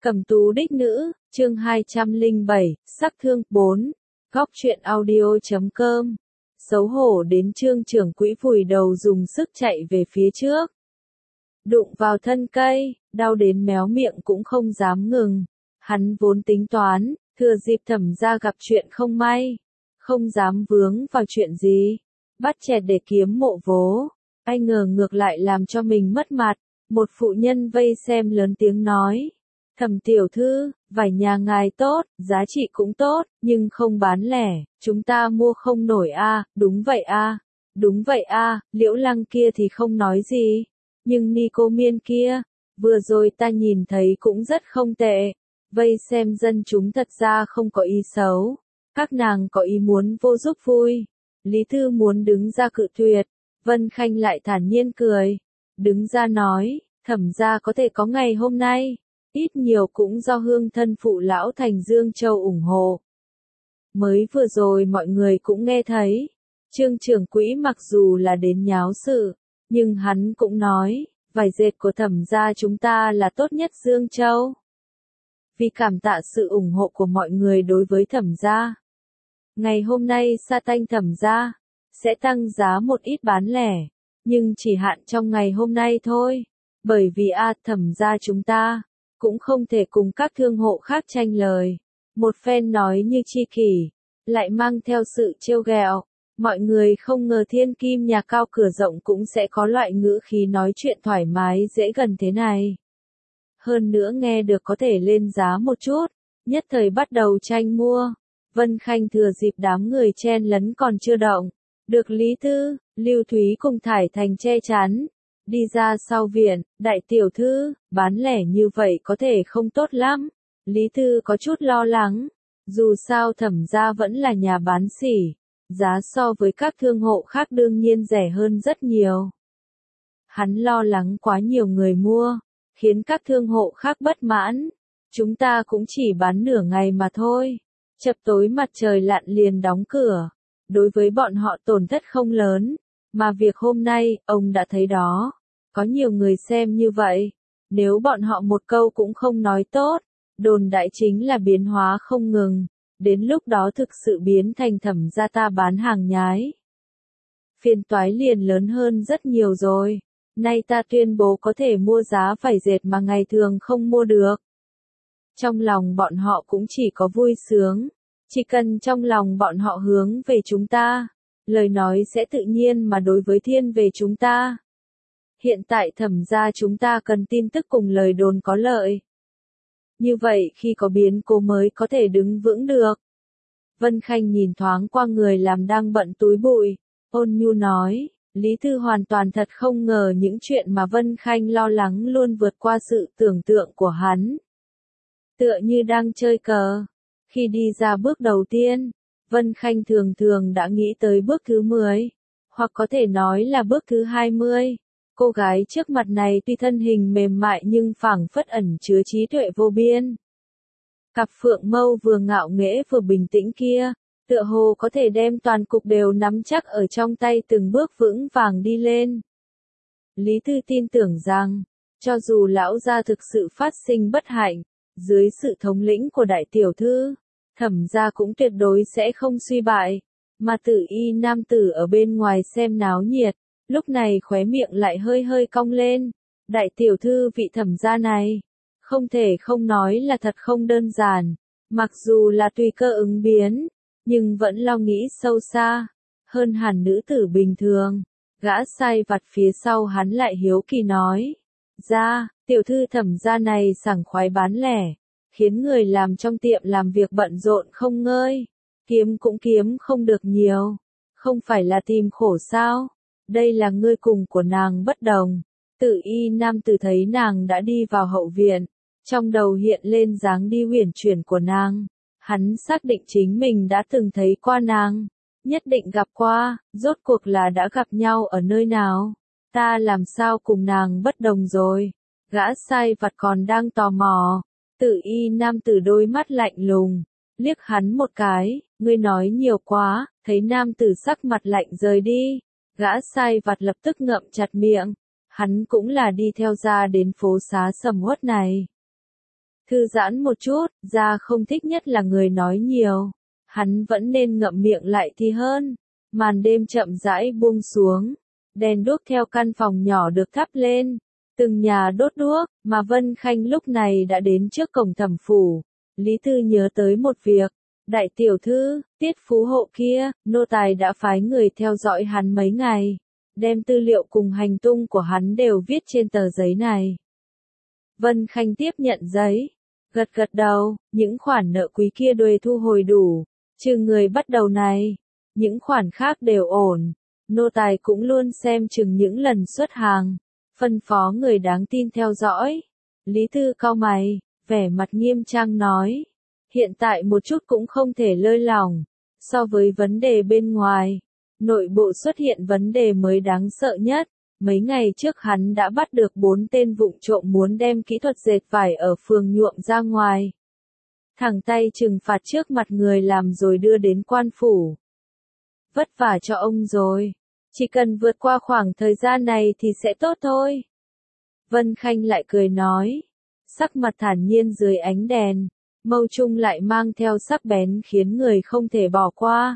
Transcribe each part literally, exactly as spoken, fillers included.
Cẩm tú đích nữ, chương hai trăm lẻ bảy, sắc thương, bốn. Góc truyện audio chấm com. Xấu hổ đến Trương trưởng quỹ vùi đầu dùng sức chạy về phía trước. Đụng vào thân cây, đau đến méo miệng cũng không dám ngừng. Hắn vốn tính toán, thừa dịp Thẩm gia gặp chuyện không may. Không dám vướng vào chuyện gì. Bắt chẹt để kiếm mộ vố. Ai ngờ ngược lại làm cho mình mất mặt. Một phụ nhân vây xem lớn tiếng nói. Thẩm tiểu thư, vải nhà ngài tốt, giá trị cũng tốt, nhưng không bán lẻ, chúng ta mua không nổi a. À, đúng vậy a, à, đúng vậy a. À, Liễu Lăng kia thì không nói gì, nhưng Ni Cô Miên kia, vừa rồi ta nhìn thấy cũng rất không tệ. Vây xem dân chúng thật ra không có ý xấu, các nàng có ý muốn vô giúp vui. Lý Thư muốn đứng ra cự tuyệt, Vân Khanh lại thản nhiên cười, đứng ra nói, Thẩm gia có thể có ngày hôm nay. Ít nhiều cũng do hương thân phụ lão thành Dương Châu ủng hộ. Mới vừa rồi mọi người cũng nghe thấy, Trương trưởng quỹ mặc dù là đến nháo sự, nhưng hắn cũng nói, vải dệt của Thẩm gia chúng ta là tốt nhất Dương Châu. Vì cảm tạ sự ủng hộ của mọi người đối với Thẩm gia, ngày hôm nay sa tanh Thẩm gia sẽ tăng giá một ít bán lẻ, nhưng chỉ hạn trong ngày hôm nay thôi, bởi vì a Thẩm gia chúng ta cũng không thể cùng các thương hộ khác tranh lời. Một phen nói như chi kỷ, lại mang theo sự trêu ghẹo. Mọi người không ngờ thiên kim nhà cao cửa rộng cũng sẽ có loại ngữ khí nói chuyện thoải mái dễ gần thế này. Hơn nữa nghe được có thể lên giá một chút, nhất thời bắt đầu tranh mua. Vân Khanh thừa dịp đám người chen lấn còn chưa động, được Lý Thư, Lưu Thúy cùng Thải Thành che chắn. Đi ra sau viện, đại tiểu thư, bán lẻ như vậy có thể không tốt lắm. Lý Thư có chút lo lắng, dù sao Thẩm gia vẫn là nhà bán sỉ, giá so với các thương hộ khác đương nhiên rẻ hơn rất nhiều. Hắn lo lắng quá nhiều người mua, khiến các thương hộ khác bất mãn. Chúng ta cũng chỉ bán nửa ngày mà thôi, chập tối mặt trời lặn liền đóng cửa. Đối với bọn họ tổn thất không lớn, mà việc hôm nay, ông đã thấy đó. Có nhiều người xem như vậy, nếu bọn họ một câu cũng không nói tốt, đồn đại chính là biến hóa không ngừng, đến lúc đó thực sự biến thành Thẩm gia ta bán hàng nhái. Phiền toái liền lớn hơn rất nhiều rồi, nay ta tuyên bố có thể mua giá vải dệt mà ngày thường không mua được. Trong lòng bọn họ cũng chỉ có vui sướng, chỉ cần trong lòng bọn họ hướng về chúng ta, lời nói sẽ tự nhiên mà đối với thiên về chúng ta. Hiện tại Thẩm gia chúng ta cần tin tức cùng lời đồn có lợi. Như vậy khi có biến cố mới có thể đứng vững được. Vân Khanh nhìn thoáng qua người làm đang bận túi bụi, ôn nhu nói, Lý Thư hoàn toàn thật không ngờ những chuyện mà Vân Khanh lo lắng luôn vượt qua sự tưởng tượng của hắn. Tựa như đang chơi cờ, khi đi ra bước đầu tiên, Vân Khanh thường thường đã nghĩ tới bước thứ mười, hoặc có thể nói là bước thứ hai mươi. Cô gái trước mặt này tuy thân hình mềm mại nhưng phảng phất ẩn chứa trí tuệ vô biên. Cặp phượng mâu vừa ngạo nghễ vừa bình tĩnh kia, tựa hồ có thể đem toàn cục đều nắm chắc ở trong tay từng bước vững vàng đi lên. Lý Thư tin tưởng rằng, cho dù lão gia thực sự phát sinh bất hạnh, dưới sự thống lĩnh của đại tiểu thư, Thẩm gia cũng tuyệt đối sẽ không suy bại, mà Tử Y nam tử ở bên ngoài xem náo nhiệt. Lúc này khóe miệng lại hơi hơi cong lên, đại tiểu thư vị Thẩm gia này, không thể không nói là thật không đơn giản, mặc dù là tùy cơ ứng biến, nhưng vẫn lo nghĩ sâu xa, hơn hẳn nữ tử bình thường. Gã sai vặt phía sau hắn lại hiếu kỳ nói, ra, tiểu thư Thẩm gia này sảng khoái bán lẻ, khiến người làm trong tiệm làm việc bận rộn không ngơi, kiếm cũng kiếm không được nhiều, không phải là tìm khổ sao? Đây là ngươi cùng của nàng bất đồng. Tử Y nam tử thấy nàng đã đi vào hậu viện, trong đầu hiện lên dáng đi uyển chuyển của nàng. Hắn xác định chính mình đã từng thấy qua nàng, nhất định gặp qua, rốt cuộc là đã gặp nhau ở nơi nào. Ta làm sao cùng nàng bất đồng rồi? Gã sai vặt còn đang tò mò. Tử Y nam tử đôi mắt lạnh lùng, liếc hắn một cái, ngươi nói nhiều quá, thấy nam tử sắc mặt lạnh rời đi. Gã sai vặt lập tức ngậm chặt miệng, hắn cũng là đi theo ra đến phố xá sầm uất này. thư giãn một chút, ra không thích nhất là người nói nhiều. Hắn vẫn nên ngậm miệng lại thì hơn. Màn đêm chậm rãi buông xuống. Đèn đuốc theo căn phòng nhỏ được thắp lên. Từng nhà đốt đuốc, mà Vân Khanh lúc này đã đến trước cổng thẩm phủ. Lý Tư nhớ tới một việc. Đại tiểu thư, Tiết phú hộ kia, nô tài đã phái người theo dõi hắn mấy ngày. Đem tư liệu cùng hành tung của hắn đều viết trên tờ giấy này. Vân Khanh tiếp nhận giấy. Gật gật đầu, những khoản nợ quý kia đều thu hồi đủ. Trừ người bắt đầu này. Những khoản khác đều ổn. Nô tài cũng luôn xem chừng những lần xuất hàng. Phân phó người đáng tin theo dõi. Lý Tư cau mày, vẻ mặt nghiêm trang nói. Hiện tại một chút cũng không thể lơi lỏng. So với vấn đề bên ngoài, nội bộ xuất hiện vấn đề mới đáng sợ nhất. Mấy ngày trước hắn đã bắt được bốn tên vụng trộm muốn đem kỹ thuật dệt vải ở phường nhuộm ra ngoài. Thẳng tay trừng phạt trước mặt người làm rồi đưa đến quan phủ. Vất vả cho ông rồi. Chỉ cần vượt qua khoảng thời gian này thì sẽ tốt thôi. Vân Khanh lại cười nói. Sắc mặt thản nhiên dưới ánh đèn. Mâu trung lại mang theo sắc bén khiến người không thể bỏ qua.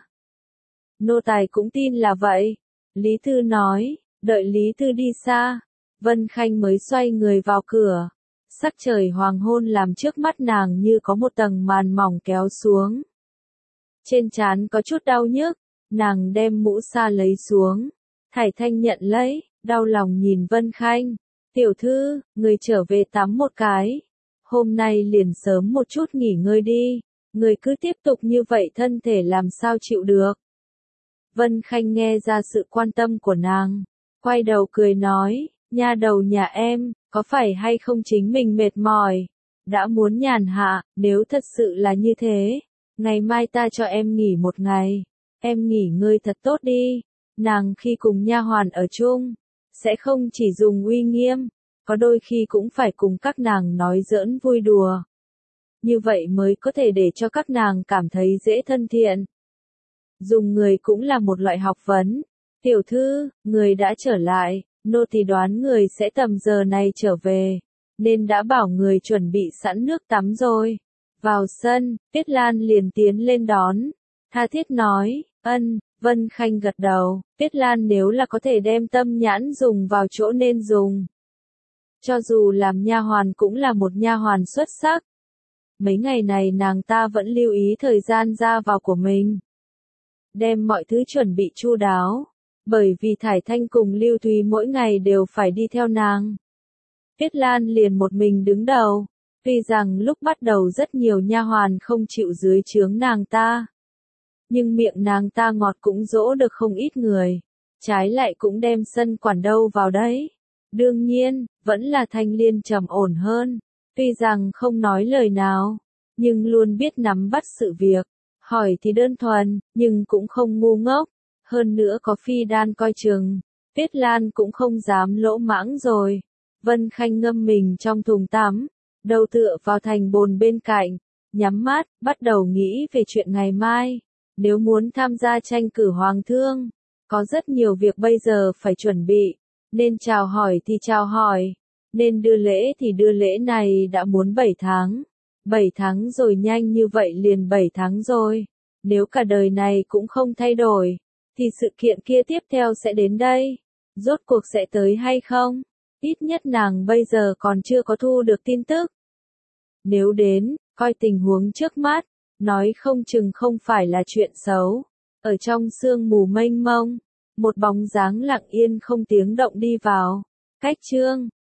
Nô tài cũng tin là vậy. Lý Tư nói. Đợi Lý Tư đi xa. Vân Khanh mới xoay người vào cửa. Sắc trời hoàng hôn làm trước mắt nàng như có một tầng màn mỏng kéo xuống. Trên trán có chút đau nhức. Nàng đem mũ sa lấy xuống. Thải Thanh nhận lấy, đau lòng nhìn Vân Khanh. Tiểu thư, người trở về tắm một cái. Hôm nay liền sớm một chút nghỉ ngơi đi. Người cứ tiếp tục như vậy thân thể làm sao chịu được. Vân Khanh nghe ra sự quan tâm của nàng. Quay đầu cười nói, nha đầu nhà em, có phải hay không chính mình mệt mỏi. Đã muốn nhàn hạ, nếu thật sự là như thế. Ngày mai ta cho em nghỉ một ngày. Em nghỉ ngơi thật tốt đi. Nàng khi cùng nha hoàn ở chung, sẽ không chỉ dùng uy nghiêm, có đôi khi cũng phải cùng các nàng nói giỡn vui đùa. Như vậy mới có thể để cho các nàng cảm thấy dễ thân thiện. Dùng người cũng là một loại học vấn. Tiểu thư, người đã trở lại, nô tỳ đoán người sẽ tầm giờ này trở về, nên đã bảo người chuẩn bị sẵn nước tắm rồi. Vào sân, Tiết Lan liền tiến lên đón. Tha thiết nói, ân. Vân Khanh gật đầu, Tiết Lan nếu là có thể đem tâm nhãn dùng vào chỗ nên dùng. Cho dù làm nha hoàn cũng là một nha hoàn xuất sắc. Mấy ngày này nàng ta vẫn lưu ý thời gian ra vào của mình. Đem mọi thứ chuẩn bị chu đáo. Bởi vì Thải Thanh cùng Lưu Thúy mỗi ngày đều phải đi theo nàng. Tiết Lan liền một mình đứng đầu. Tuy rằng lúc bắt đầu rất nhiều nha hoàn không chịu dưới trướng nàng ta. Nhưng miệng nàng ta ngọt cũng dỗ được không ít người. Trái lại cũng đem sân quản đâu vào đấy. Đương nhiên, vẫn là Thanh Liên trầm ổn hơn. Tuy rằng không nói lời nào, nhưng luôn biết nắm bắt sự việc. Hỏi thì đơn thuần, nhưng cũng không ngu ngốc. Hơn nữa có Phi Đan coi chừng. Tiết Lan cũng không dám lỗ mãng rồi. Vân Khanh ngâm mình trong thùng tắm. Đầu tựa vào thành bồn bên cạnh. Nhắm mắt, bắt đầu nghĩ về chuyện ngày mai. Nếu muốn tham gia tranh cử hoàng thương, có rất nhiều việc bây giờ phải chuẩn bị. Nên chào hỏi thì chào hỏi. Nên đưa lễ thì đưa lễ này đã muốn bảy tháng. bảy tháng rồi, nhanh như vậy liền bảy tháng rồi. Nếu cả đời này cũng không thay đổi, thì sự kiện kia tiếp theo sẽ đến đây. Rốt cuộc sẽ tới hay không? Ít nhất nàng bây giờ còn chưa có thu được tin tức. Nếu đến, coi tình huống trước mắt, nói không chừng không phải là chuyện xấu. Ở trong sương mù mênh mông, một bóng dáng lặng yên không tiếng động đi vào. Cách chương